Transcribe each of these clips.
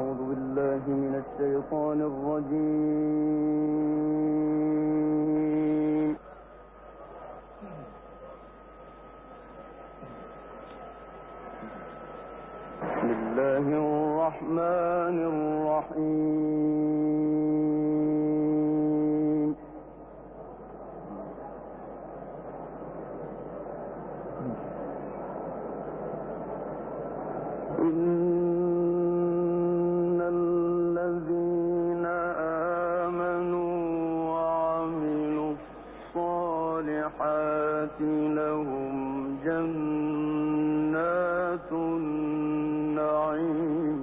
أعوذ بالله من الشيطان الرجيم. بسم الله الرحمن الرحيم. إن الذين آمنوا وعملوا الصالحات لهم جنات النعيم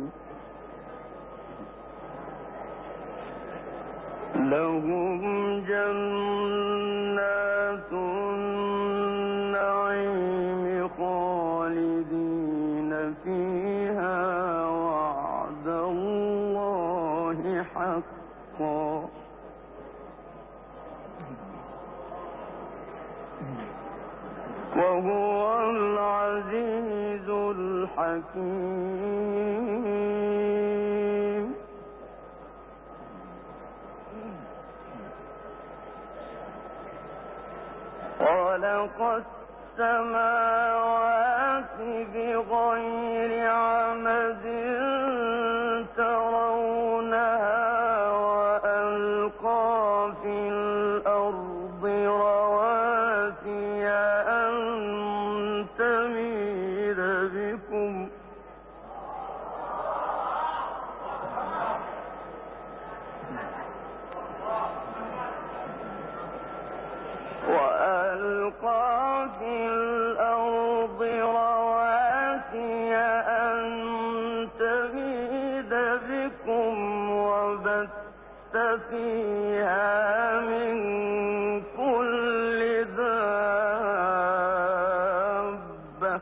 خالدين فيها وعد الله حقا وهو العزيز الحكيم. خلق السماوات بغير عمد ترونها وألقى في الأرض رواسي أن تميد بكم وبث فيها من كل دابة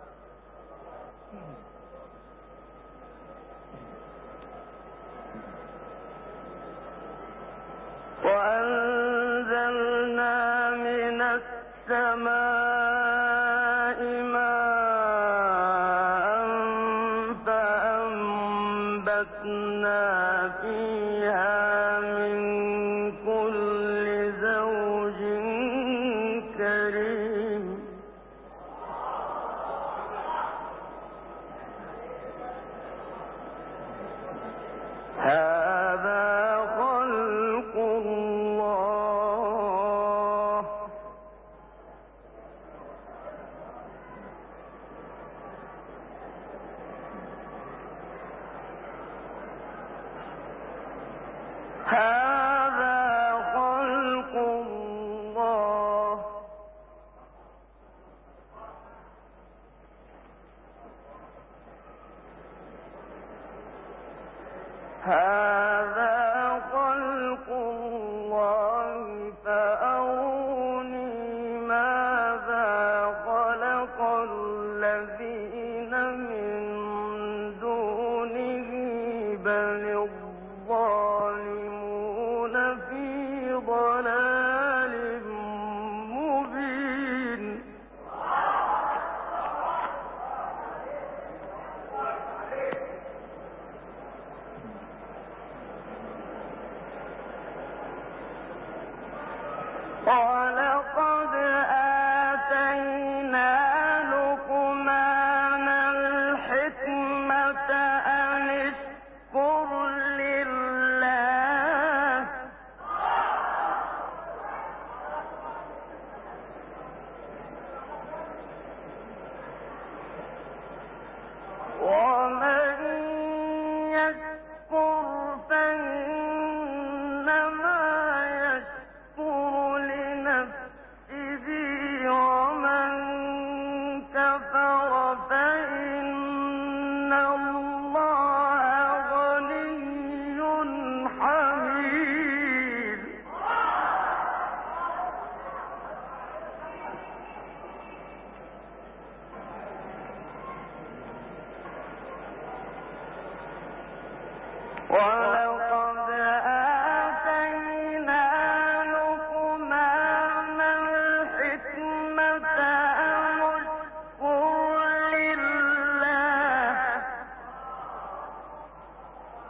وأنزلنا من السماء ماء فأنبتنا فيها من كل زوج كريم. هذا خلق الله فأروني ماذا خلق الذين من دونه بل الظالمون في ضلال مبين. ولقد آتينا لقمان الحكمة أن اشكر لله ومن يشكر فإنما يشكر لنفسه ومن كفر فإن الله غني حميد. ولقد آتينا لقمان الحكمة أن اشكر لله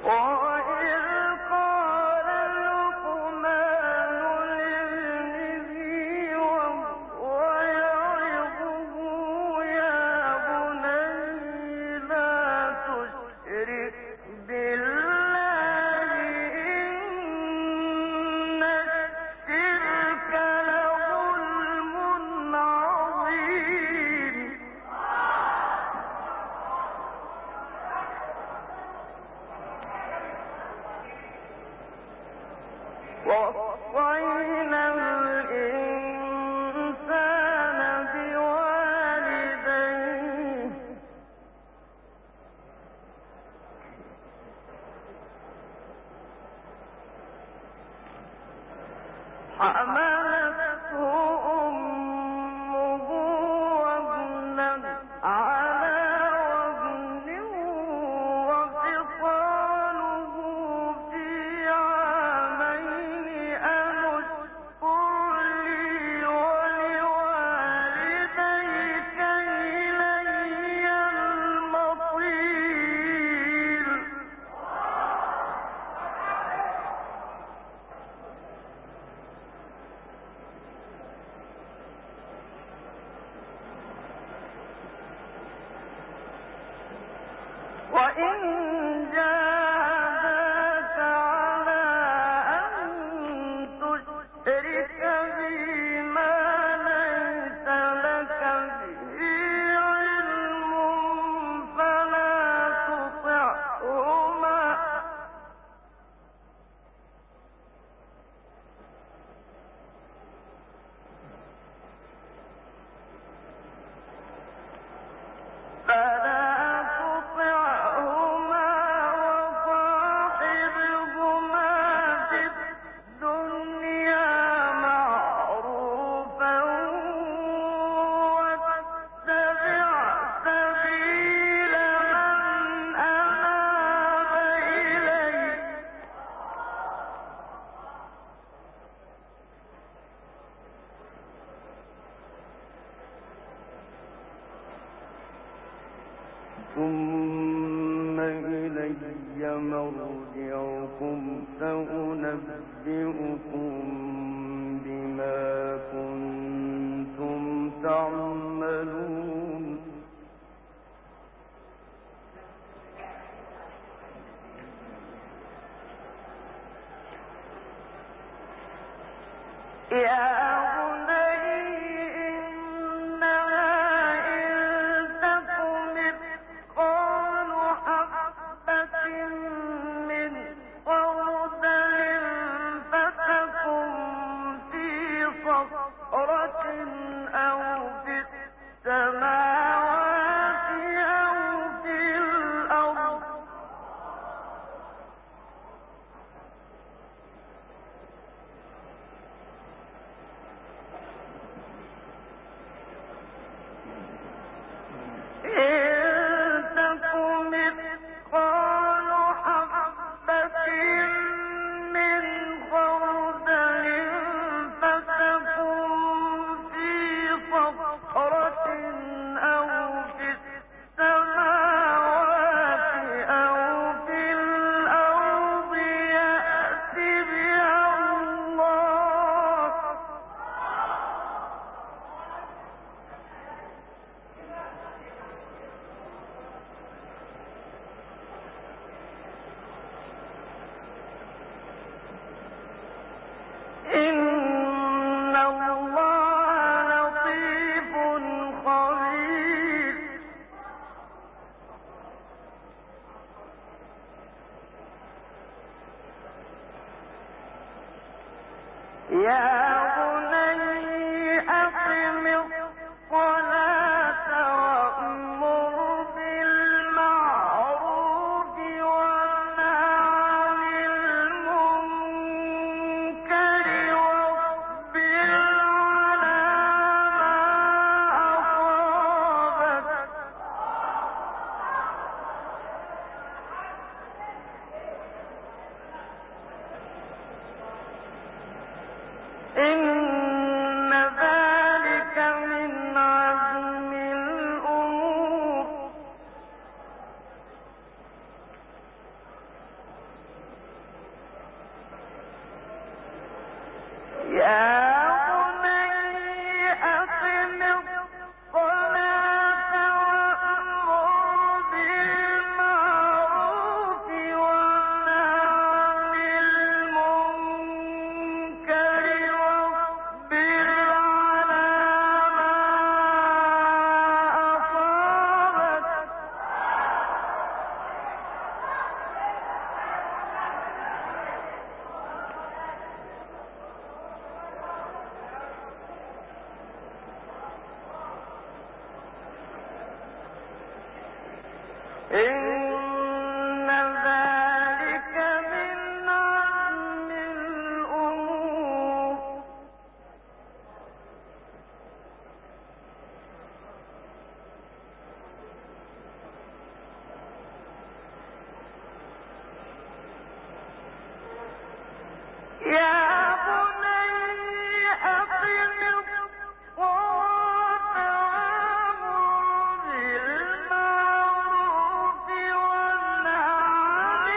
ثم إلي مرجعكم فأنبئكم بما كنتم تعملون. إن إن ذلك من عزم الأمور يا بني أقم الصلاة وأمر بالمعروف وانه عن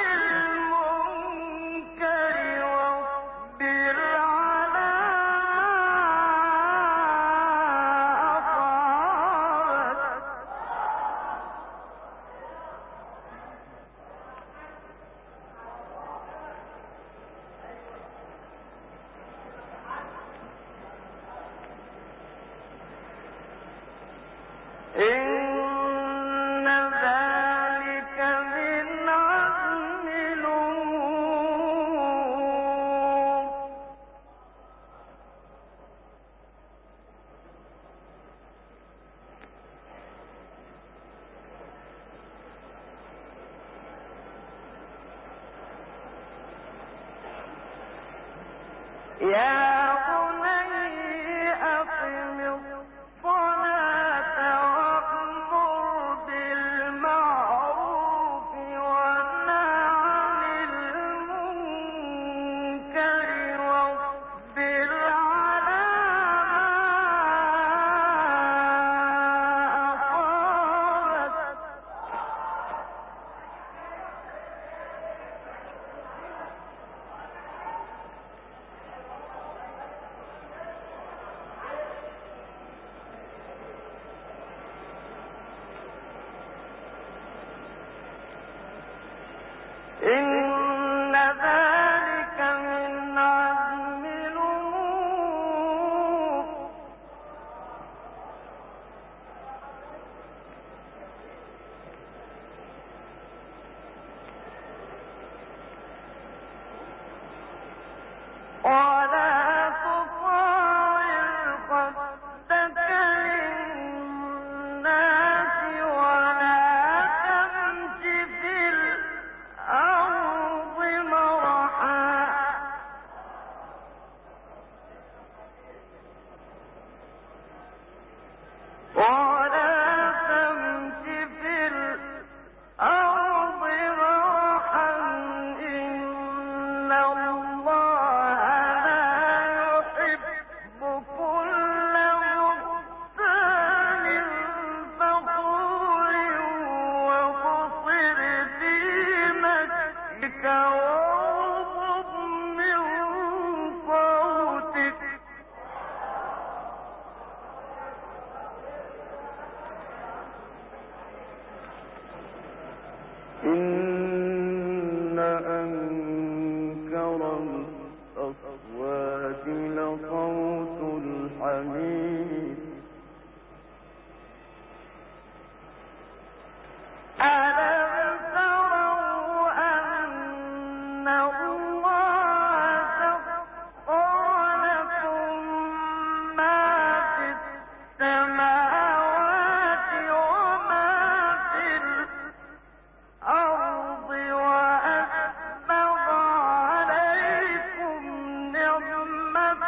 المنكر واصبر على إن ذلك من عزم الأمور يا بني أقم الصلاة وأمر بالمعروف وانه عن المنكر واصبر على ما أصابك إن ذلك من عزم الأمور ولا تصاعر خدك للناس ولا تمش في الأرض مرحا ولا تمش في الأرض مرحا إن الله لا يحب كل مختال فخور وقصر في مشيك واغضض من صوتك إن أنكر الأصوات لصوت الحمير ألم تروا أن الله سخر لكم ما في السماوات وما في الأرض وأسبغ عليكم نعمة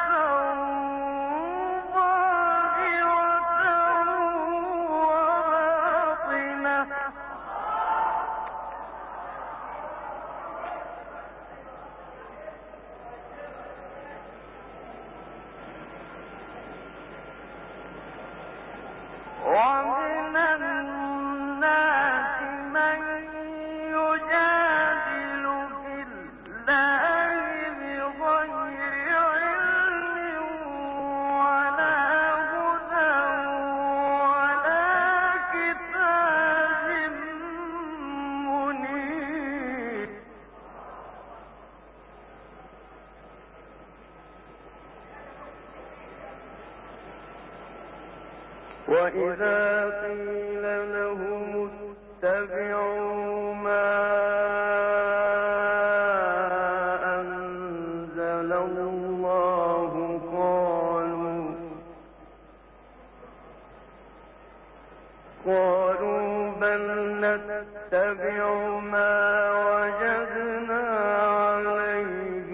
ظاهرة وباطنة ومن الناس من يجادل في الله بغير علم ولا هدى ولا كتاب منير وإذا قيل لهم اتبعوا ما أنزل الله قالوا بل نتبع نتبع ما وجدنا عليه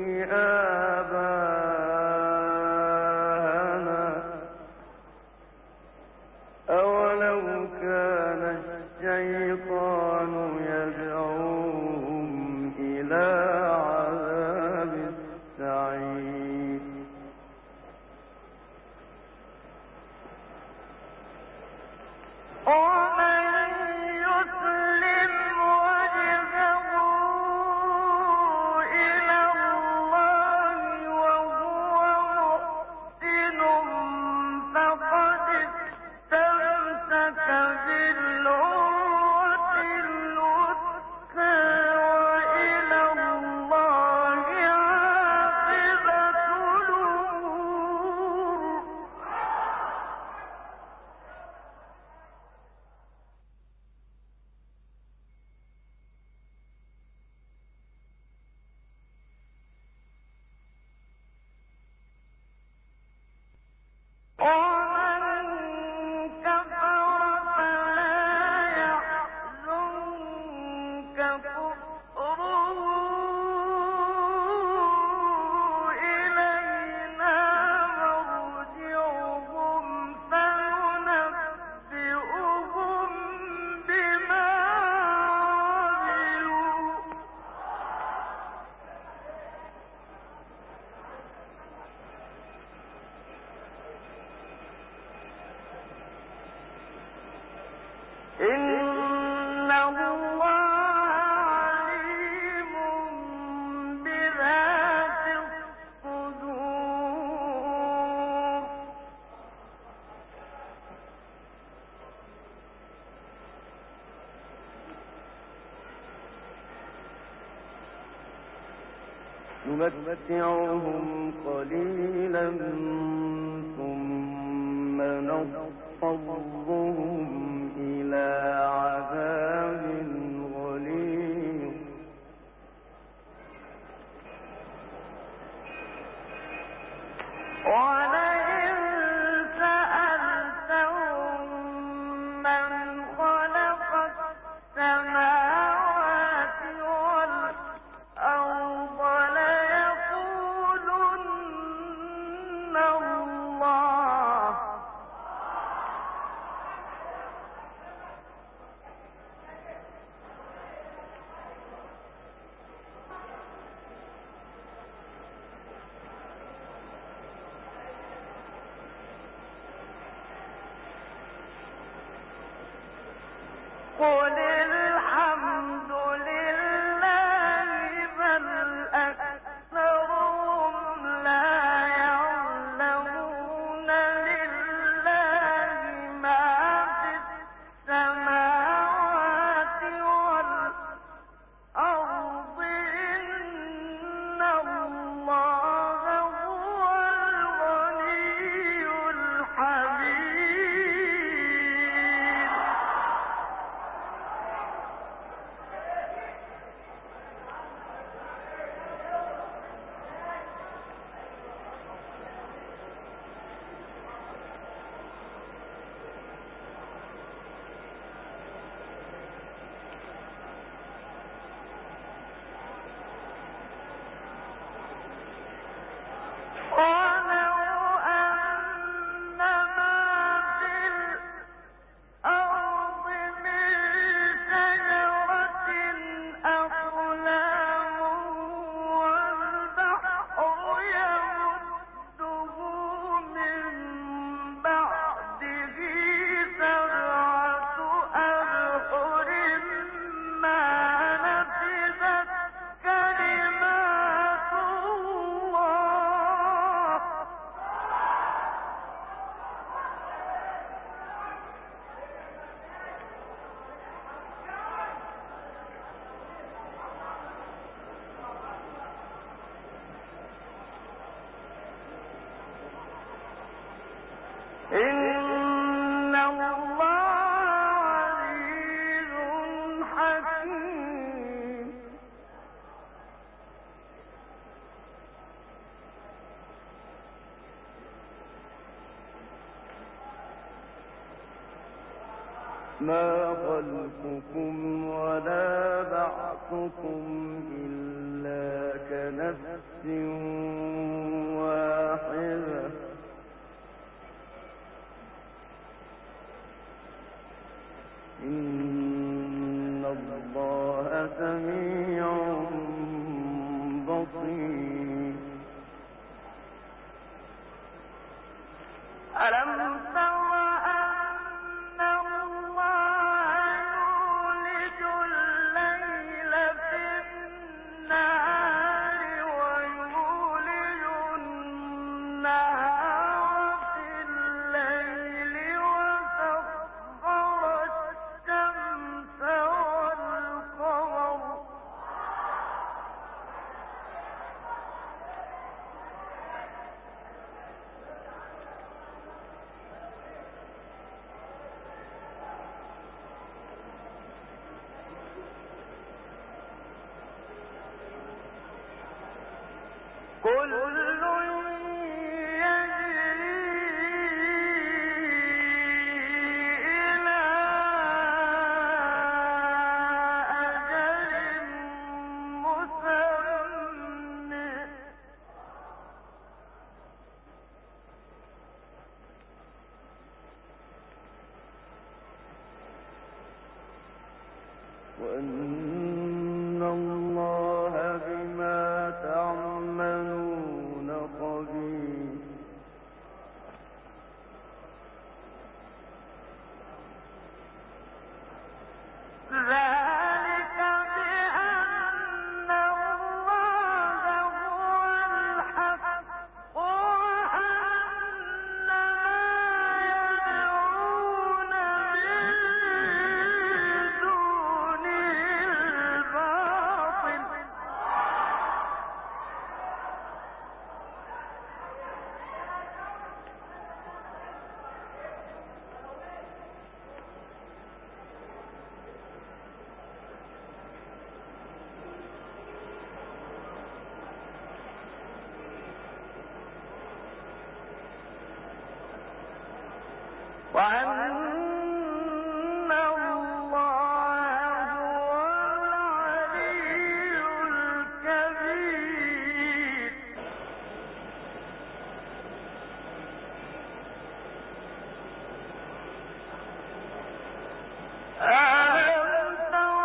آباءنا أولو كان الشيطان يدعوهم إلى عذاب السعير ومن يسلم وجهه إلى الله وهو محسن فقد استمسك بالعروة الوثقى وإلى الله عاقبة الأمور ومن كفر فلا يحزنك كفره إلينا مرجعهم فننبئهم بما عملوا إن الله عليم بذات الصدور نمتعهم قليلا ثم نضطرهم إلى عذاب غليظ ولئن سألتهم من خلق السماوات والأرض ليقولن الله قل الحمد لله بل أكثرهم لا يعلمون لله ما في السماوات والأرض إن الله هو الغني الحميد ولو أن ما في الأرض من شجرة أقلام والبحر يمده من بعده سبعة أبحر ما نفذت كلمات الله إن الله عزيز حكيم ما خلقكم ولا بعثكم إلا كنفس واحدة إن الله سميع بصير. ألم تر أن الله يولج الليل في النهار ويولج النهار في الليل وسخر الشمس والقمر كل يجري إلى أجل مسمى وأن الله بما تعملون خبير. ذلك بأن الله هو الحق وأن ما يدعون من دونه الباطل وأن الله هو العلي الكبير. ألم تر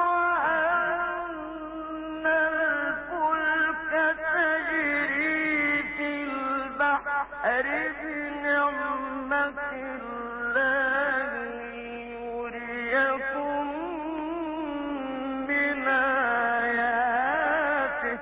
أن الفلك تجري في البحر بنعمة الله ليريكم من آياته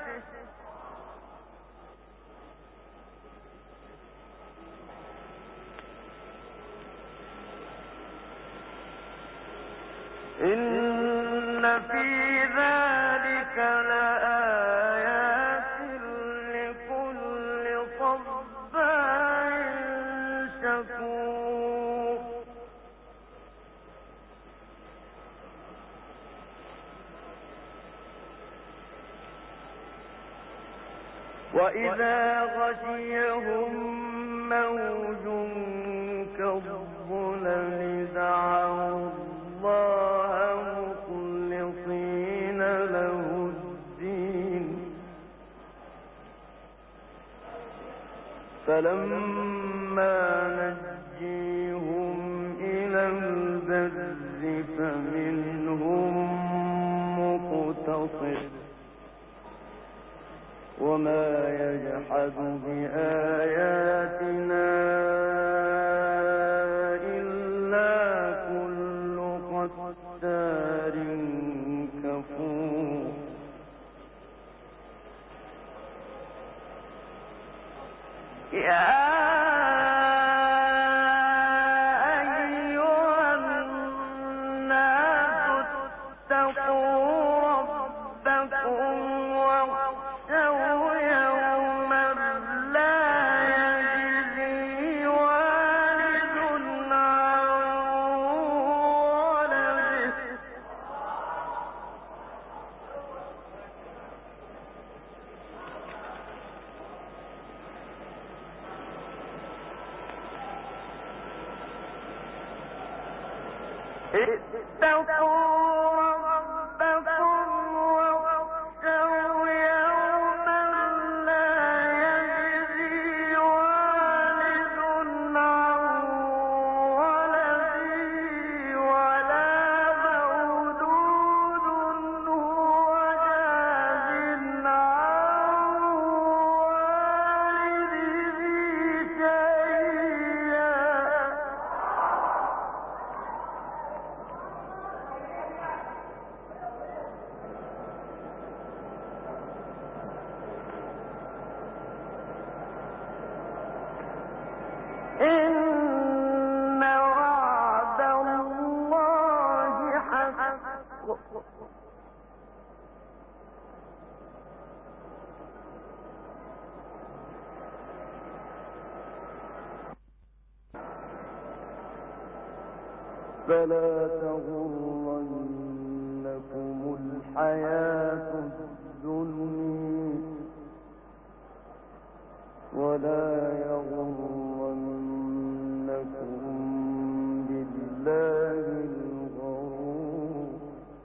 إن في ذلك لآيات لكل صبار شكور. وإذا غشيهم موج كالظلل دعوا الله مخلصين له الدين فلما نجيهم إلى البر فمنهم مقتصد وما يجحد بآياتنا إلا كل ختار كفور. يا أيها الناس اتقوا ربكم واخشوا يوما لا يجزي والد عن ولده فلا تغرنكم الحياة الدنيا ولا يغرنكم بالله الغرور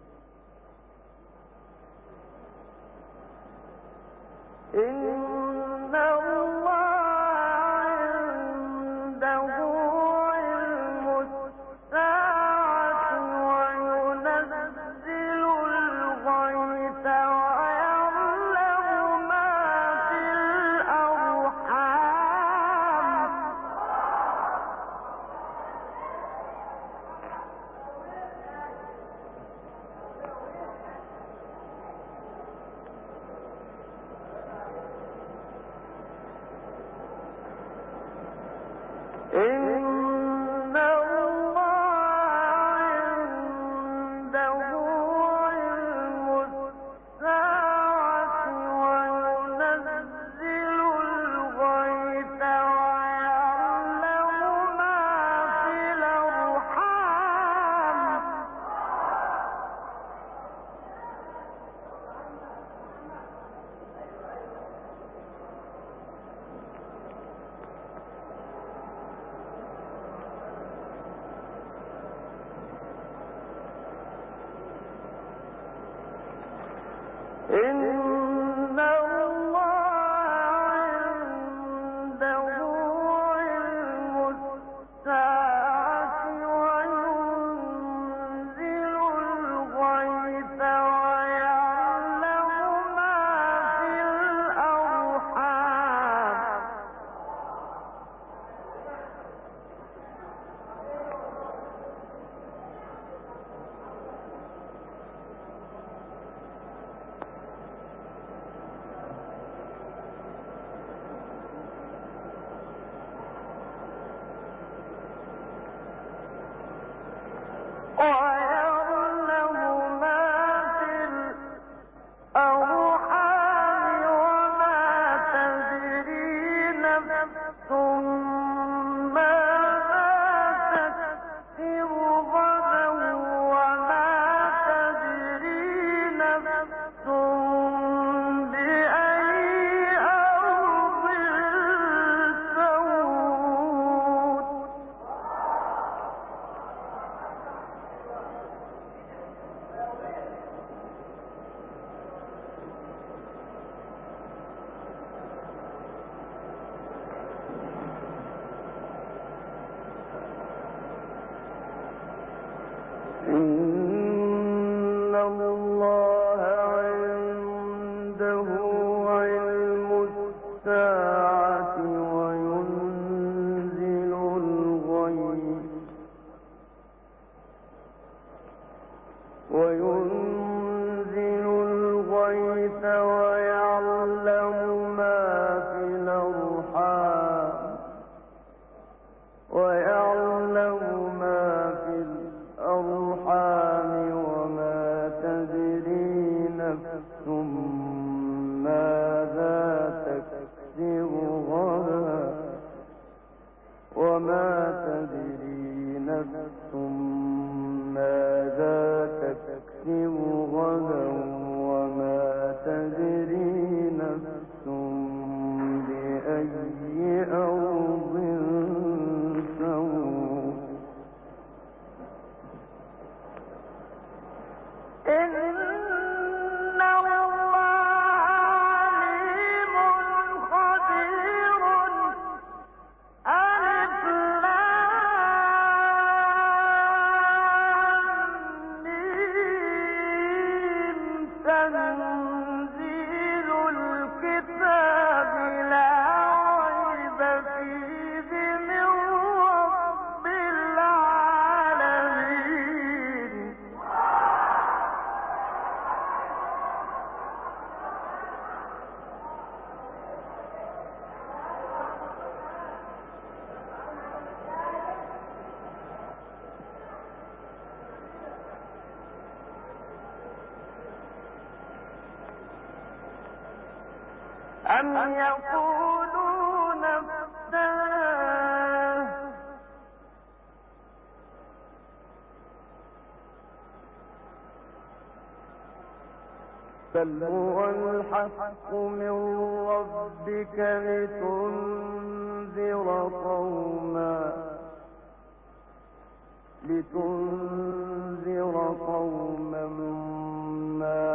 إن الله عنده علم الساعة وينزل الغيث ويعلم ما في الأرحام إن الله عنده علم الساعة وينزل الغيث ويعلم ما في الأرحام إن الله عنده علم الساعة وينزل الغيث ويعلم ما في الأرحام ويعلم ما في الأرحام وما تدري نفس ماذا تكسب غدا وما تدري نفس بأي أرض تموت إن الله عنده علم الساعة وينزل الغيث ويعلم ما في الأرحام وما تدري نفس ماذا تكسب غدا وما تدري نفس ماذا تكسب غدا وما تدري نفس بأي أرض تموت تنزيل الكتاب لا ريب فيه من رب العالمين أم يقولون افتراه بل هو الحق من ربك لتنذر قوما ما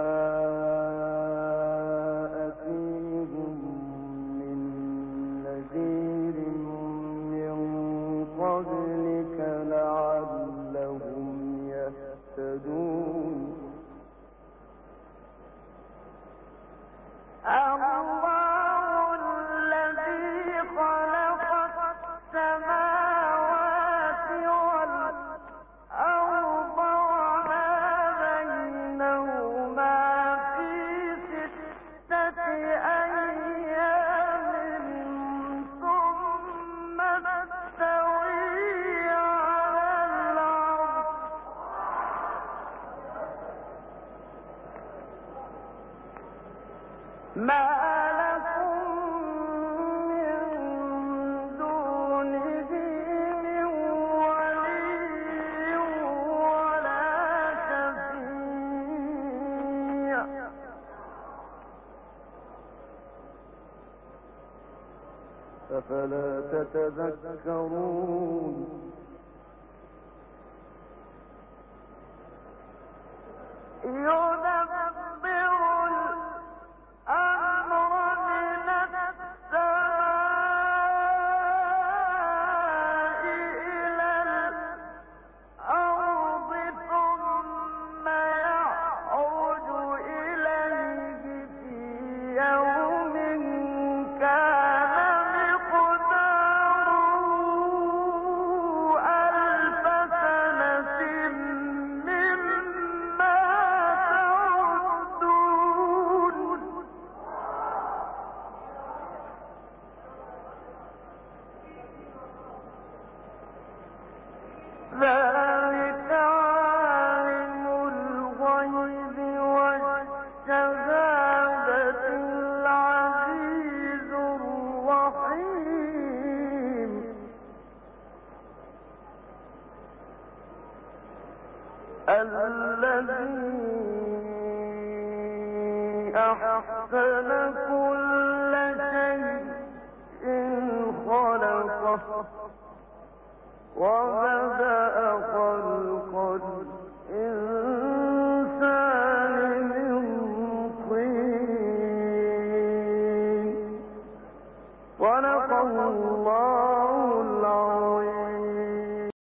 أتيهم من نذير من قبلك لعلهم يهتدون الله الذي خلق السماوات والأرض وما بينهما في 6 أيام ثم استوى على العرش ما لكم من دونه من ولي ولا شفيع أفلا تتذكرون يدبر الأمر من السماء إلى الأرض ثم يعرج إليه في يوم كان مقداره 1000 سنة مما تعدون ذلك عالم الغيب والشهادة العزيز الرحيم الذي أحسن كل شيء خلقه وبدأ